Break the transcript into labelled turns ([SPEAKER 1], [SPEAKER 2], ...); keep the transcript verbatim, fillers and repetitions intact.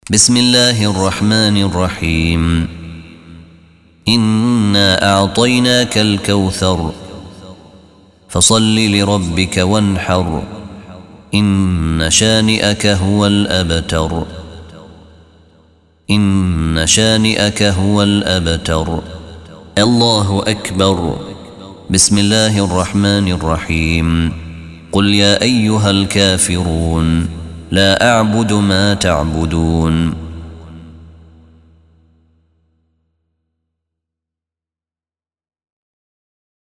[SPEAKER 1] بسم الله الرحمن الرحيم إنا أعطيناك الكوثر فصل لربك وانحر إن شانئك هو الأبتر إن شانئك هو الأبتر. الله أكبر. بسم الله الرحمن الرحيم. قل يا أيها الكافرون لا أعبد ما تعبدون